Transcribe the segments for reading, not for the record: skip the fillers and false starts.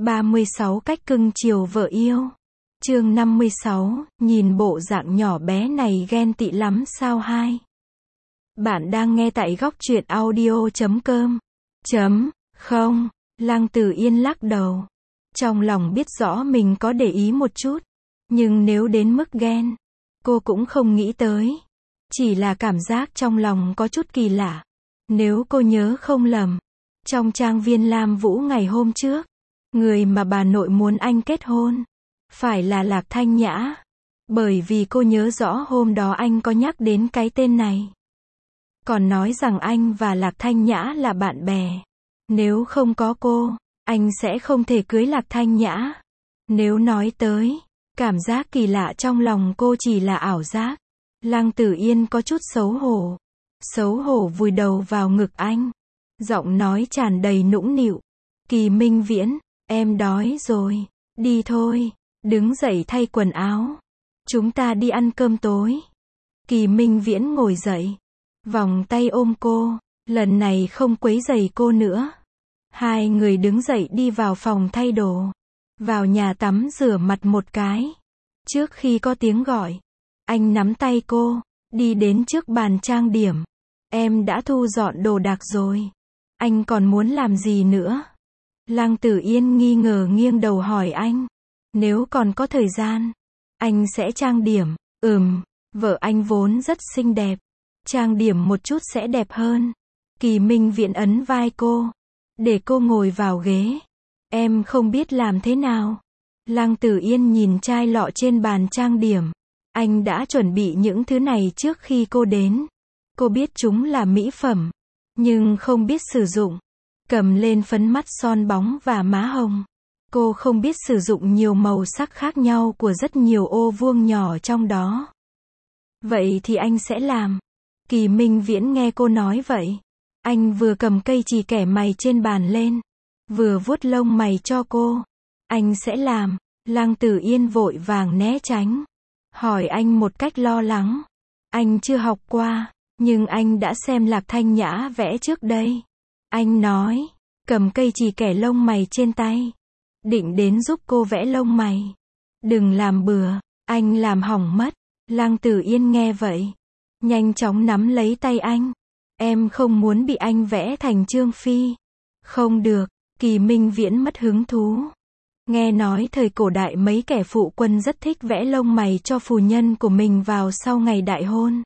36 cách cưng chiều vợ yêu. Chương 56, nhìn bộ dạng nhỏ bé này ghen tị lắm sao hai. Bạn đang nghe tại góc truyện audio.com. Không, Lăng Tử Yên lắc đầu. Trong lòng biết rõ mình có để ý một chút, nhưng nếu đến mức ghen, cô cũng không nghĩ tới. Chỉ là cảm giác trong lòng có chút kỳ lạ. Nếu cô nhớ không lầm, trong trang viên Lam Vũ ngày hôm trước, người mà bà nội muốn anh kết hôn, phải là Lạc Thanh Nhã. Bởi vì cô nhớ rõ hôm đó anh có nhắc đến cái tên này. Còn nói rằng anh và Lạc Thanh Nhã là bạn bè. Nếu không có cô, anh sẽ không thể cưới Lạc Thanh Nhã. Nếu nói tới, cảm giác kỳ lạ trong lòng cô chỉ là ảo giác. Lăng Tử Yên có chút xấu hổ. Xấu hổ vùi đầu vào ngực anh. Giọng nói tràn đầy nũng nịu. Kỳ Minh Viễn, em đói rồi. Đi thôi. Đứng dậy thay quần áo. Chúng ta đi ăn cơm tối. Kỳ Minh Viễn ngồi dậy. Vòng tay ôm cô. Lần này không quấy rầy cô nữa. Hai người đứng dậy đi vào phòng thay đồ. Vào nhà tắm rửa mặt một cái. Trước khi có tiếng gọi, anh nắm tay cô, đi đến trước bàn trang điểm. Em đã thu dọn đồ đạc rồi. Anh còn muốn làm gì nữa? Lăng Tử Yên nghi ngờ nghiêng đầu hỏi anh. Nếu còn có thời gian, anh sẽ trang điểm. Vợ anh vốn rất xinh đẹp. Trang điểm một chút sẽ đẹp hơn. Kỳ Minh Viễn ấn vai cô, để cô ngồi vào ghế. Em không biết làm thế nào. Lăng Tử Yên nhìn chai lọ trên bàn trang điểm. Anh đã chuẩn bị những thứ này trước khi cô đến. Cô biết chúng là mỹ phẩm, nhưng không biết sử dụng. Cầm lên phấn mắt son bóng và má hồng. Cô không biết sử dụng nhiều màu sắc khác nhau của rất nhiều ô vuông nhỏ trong đó. Vậy thì anh sẽ làm. Kỳ Minh Viễn nghe cô nói vậy. Anh vừa cầm cây chì kẻ mày trên bàn lên, vừa vuốt lông mày cho cô. Anh sẽ làm. Lăng Tử Yên vội vàng né tránh. Hỏi anh một cách lo lắng. Anh chưa học qua, nhưng anh đã xem Lạc Thanh Nhã vẽ trước đây. Anh nói, cầm cây chì kẻ lông mày trên tay. Định đến giúp cô vẽ lông mày. Đừng làm bừa, anh làm hỏng mất. Lăng Tử Yên nghe vậy, nhanh chóng nắm lấy tay anh. Em không muốn bị anh vẽ thành Trương Phi. Không được, Kỳ Minh Viễn mất hứng thú. Nghe nói thời cổ đại mấy kẻ phụ quân rất thích vẽ lông mày cho phu nhân của mình vào sau ngày đại hôn.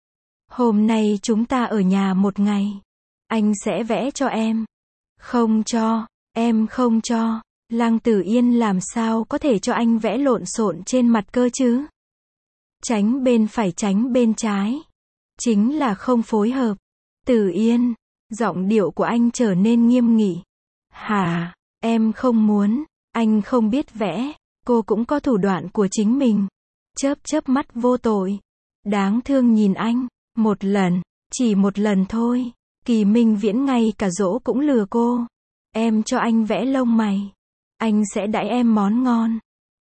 Hôm nay chúng ta ở nhà một ngày. Anh sẽ vẽ cho em. Không cho, em không cho. Lăng Tử Yên làm sao có thể cho anh vẽ lộn xộn trên mặt cơ chứ? Tránh bên phải tránh bên trái. Chính là không phối hợp. Tử Yên, giọng điệu của anh trở nên nghiêm nghị. Hả, em không muốn. Anh không biết vẽ. Cô cũng có thủ đoạn của chính mình. Chớp mắt vô tội. Đáng thương nhìn anh. Một lần, chỉ một lần thôi. Kỳ Minh Viễn ngay cả dỗ cũng lừa cô. Em cho anh vẽ lông mày. Anh sẽ đãi em món ngon.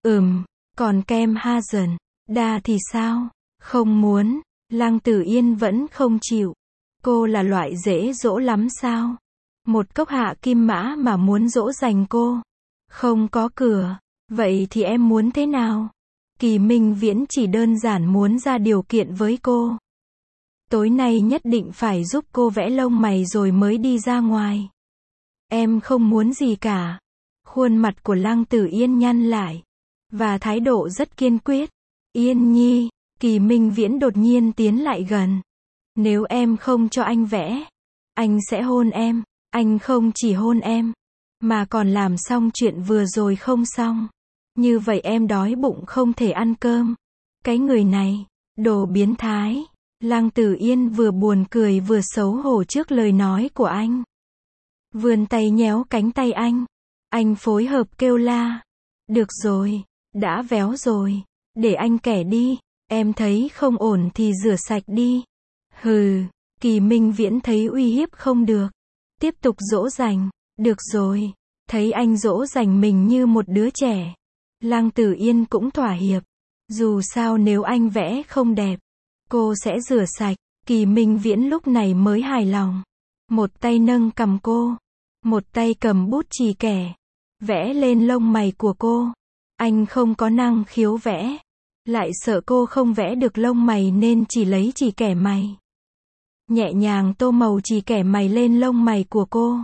Còn kem Hazen đa thì sao? Không muốn. Lăng Tử Yên vẫn không chịu. Cô là loại dễ dỗ lắm sao? Một cốc hạ kim mã mà muốn dỗ dành cô. Không có cửa. Vậy thì em muốn thế nào? Kỳ Minh Viễn chỉ đơn giản muốn ra điều kiện với cô. Tối nay nhất định phải giúp cô vẽ lông mày rồi mới đi ra ngoài. Em không muốn gì cả. Khuôn mặt của Lăng Tử Yên nhăn lại. Và thái độ rất kiên quyết. Yên Nhi, Kỳ Minh Viễn đột nhiên tiến lại gần. Nếu em không cho anh vẽ, anh sẽ hôn em. Anh không chỉ hôn em, mà còn làm xong chuyện vừa rồi không xong. Như vậy em đói bụng không thể ăn cơm. Cái người này, đồ biến thái. Lăng Tử Yên vừa buồn cười vừa xấu hổ trước lời nói của anh. Vươn tay nhéo cánh tay anh. Anh phối hợp kêu la. Được rồi, đã véo rồi. Để anh kẻ đi. Em thấy không ổn thì rửa sạch đi. Hừ, Kỳ Minh Viễn thấy uy hiếp không được. Tiếp tục dỗ dành. Được rồi. Thấy anh dỗ dành mình như một đứa trẻ. Lăng Tử Yên cũng thỏa hiệp. Dù sao nếu anh vẽ không đẹp, cô sẽ rửa sạch. Kỳ Minh Viễn lúc này mới hài lòng. Một tay nâng cằm cô. Một tay cầm bút chì kẻ. vẽ lên lông mày của cô. Anh không có năng khiếu vẽ, lại sợ cô không vẽ được lông mày nên chỉ lấy chì kẻ mày. Nhẹ nhàng tô màu chì kẻ mày lên lông mày của cô.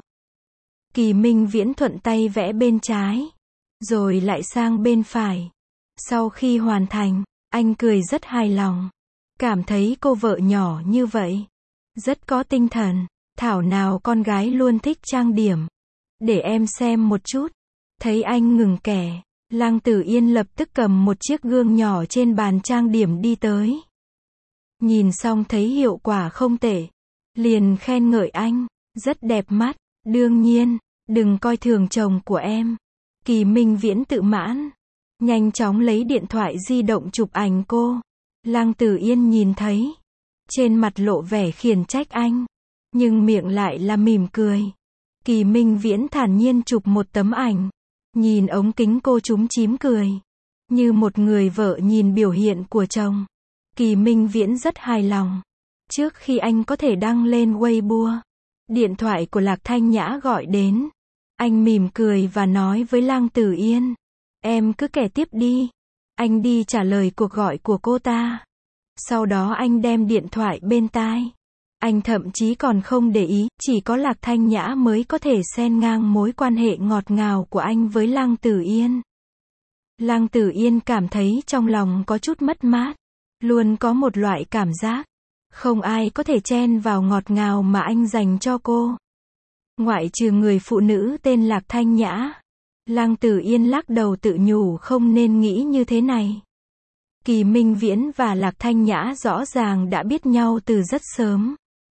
Kỳ Minh Viễn thuận tay vẽ bên trái, rồi lại sang bên phải. Sau khi hoàn thành, anh cười rất hài lòng. Cảm thấy cô vợ nhỏ như vậy rất có tinh thần. Thảo nào con gái luôn thích trang điểm. Để em xem một chút. Thấy anh ngừng kẻ, Lăng Tử Yên lập tức cầm một chiếc gương nhỏ trên bàn trang điểm đi tới. Nhìn xong thấy hiệu quả không tệ, liền khen ngợi anh, rất đẹp mắt. Đương nhiên, đừng coi thường chồng của em. Kỳ Minh Viễn tự mãn, nhanh chóng lấy điện thoại di động chụp ảnh cô. Lăng Tử Yên nhìn thấy, trên mặt lộ vẻ khiển trách anh, nhưng miệng lại là mỉm cười. Kỳ Minh Viễn thản nhiên chụp một tấm ảnh, nhìn ống kính cô chúm chím cười, như một người vợ nhìn biểu hiện của chồng. Kỳ Minh Viễn rất hài lòng. Trước khi anh có thể đăng lên Weibo, điện thoại của Lạc Thanh Nhã gọi đến. Anh mỉm cười và nói với Lăng Tử Yên, em cứ kể tiếp đi. Anh đi trả lời cuộc gọi của cô ta. Sau đó anh đem điện thoại bên tai. Anh thậm chí còn không để ý, chỉ có Lạc Thanh Nhã mới có thể xen ngang mối quan hệ ngọt ngào của anh với Lăng Tử Yên. Lăng Tử Yên cảm thấy trong lòng có chút mất mát. Luôn có một loại cảm giác, không ai có thể chen vào ngọt ngào mà anh dành cho cô. Ngoại trừ người phụ nữ tên Lạc Thanh Nhã. Lăng Tử Yên lắc đầu tự nhủ không nên nghĩ như thế này. Kỳ Minh Viễn và Lạc Thanh Nhã rõ ràng đã biết nhau từ rất sớm.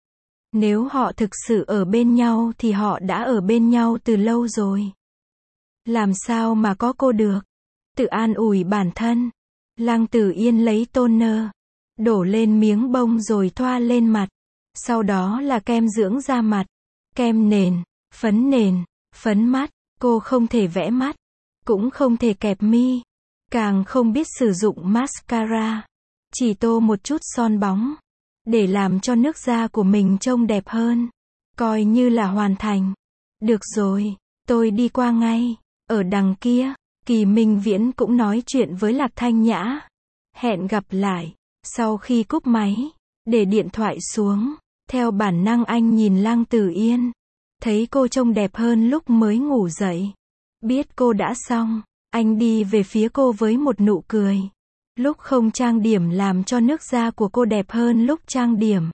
Nếu họ thực sự ở bên nhau thì họ đã ở bên nhau từ lâu rồi. Làm sao mà có cô được? Tự an ủi bản thân. Lăng Tử Yên lấy toner, đổ lên miếng bông rồi thoa lên mặt. Sau đó là kem dưỡng da mặt, kem nền, phấn mắt. Cô không thể vẽ mắt, cũng không thể kẹp mi, càng không biết sử dụng mascara. Chỉ tô một chút son bóng, để làm cho nước da của mình trông đẹp hơn. Coi như là hoàn thành. Được rồi, tôi đi qua ngay. Ở đằng kia, Kỳ Minh Viễn cũng nói chuyện với Lạc Thanh Nhã. Hẹn gặp lại. Sau khi cúp máy, để điện thoại xuống, theo bản năng anh nhìn Lăng Tử Yên. Thấy cô trông đẹp hơn lúc mới ngủ dậy. Biết cô đã xong, anh đi về phía cô với một nụ cười. Lúc không trang điểm làm cho nước da của cô đẹp hơn lúc trang điểm.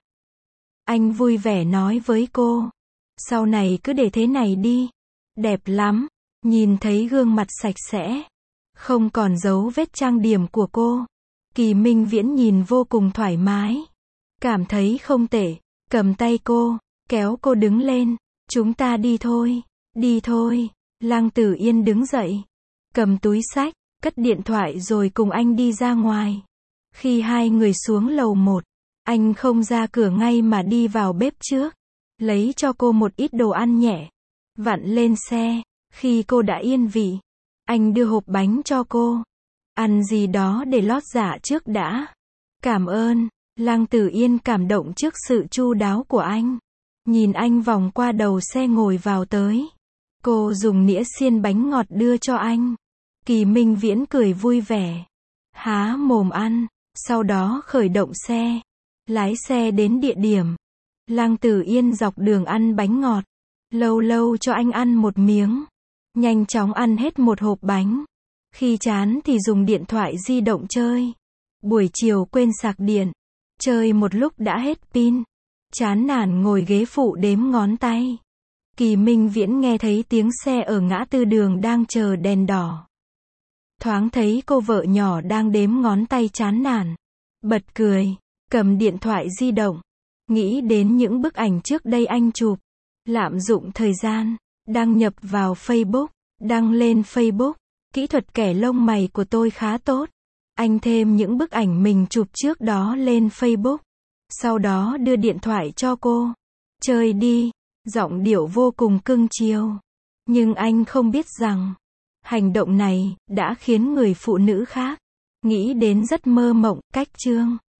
Anh vui vẻ nói với cô, sau này cứ để thế này đi. Đẹp lắm. Nhìn thấy gương mặt sạch sẽ, không còn dấu vết trang điểm của cô. Kỳ Minh Viễn nhìn vô cùng thoải mái. Cảm thấy không tệ, cầm tay cô, kéo cô đứng lên. Chúng ta đi thôi. Đi thôi. Lăng Tử Yên đứng dậy, cầm túi xách, cất điện thoại rồi cùng anh đi ra ngoài. Khi hai người xuống lầu 1, anh không ra cửa ngay mà đi vào bếp trước, lấy cho cô một ít đồ ăn nhẹ, vặn lên xe. Khi cô đã yên vị, anh đưa hộp bánh cho cô. Ăn gì đó để lót dạ trước đã. Cảm ơn. Lăng Tử Yên cảm động trước sự chu đáo của anh. Nhìn anh vòng qua đầu xe ngồi vào tới. Cô dùng nĩa xiên bánh ngọt đưa cho anh. Kỳ Minh Viễn cười vui vẻ, há mồm ăn, sau đó khởi động xe, lái xe đến địa điểm. Lăng Tử Yên dọc đường ăn bánh ngọt, lâu lâu cho anh ăn một miếng, nhanh chóng ăn hết một hộp bánh. Khi chán thì dùng điện thoại di động chơi. Buổi chiều quên sạc điện, chơi một lúc đã hết pin, chán nản ngồi ghế phụ đếm ngón tay. Kỳ Minh Viễn nghe thấy tiếng xe ở ngã tư đường đang chờ đèn đỏ. Thoáng thấy cô vợ nhỏ đang đếm ngón tay chán nản. Bật cười, cầm điện thoại di động. Nghĩ đến những bức ảnh trước đây anh chụp. Lạm dụng thời gian, đăng nhập vào Facebook, đăng lên Facebook. Kỹ thuật kẻ lông mày của tôi khá tốt. Anh thêm những bức ảnh mình chụp trước đó lên Facebook. Sau đó đưa điện thoại cho cô. Chơi đi. Giọng điệu vô cùng cưng chiều. Nhưng anh không biết rằng, hành động này đã khiến người phụ nữ khác nghĩ đến rất mơ mộng. Cách chương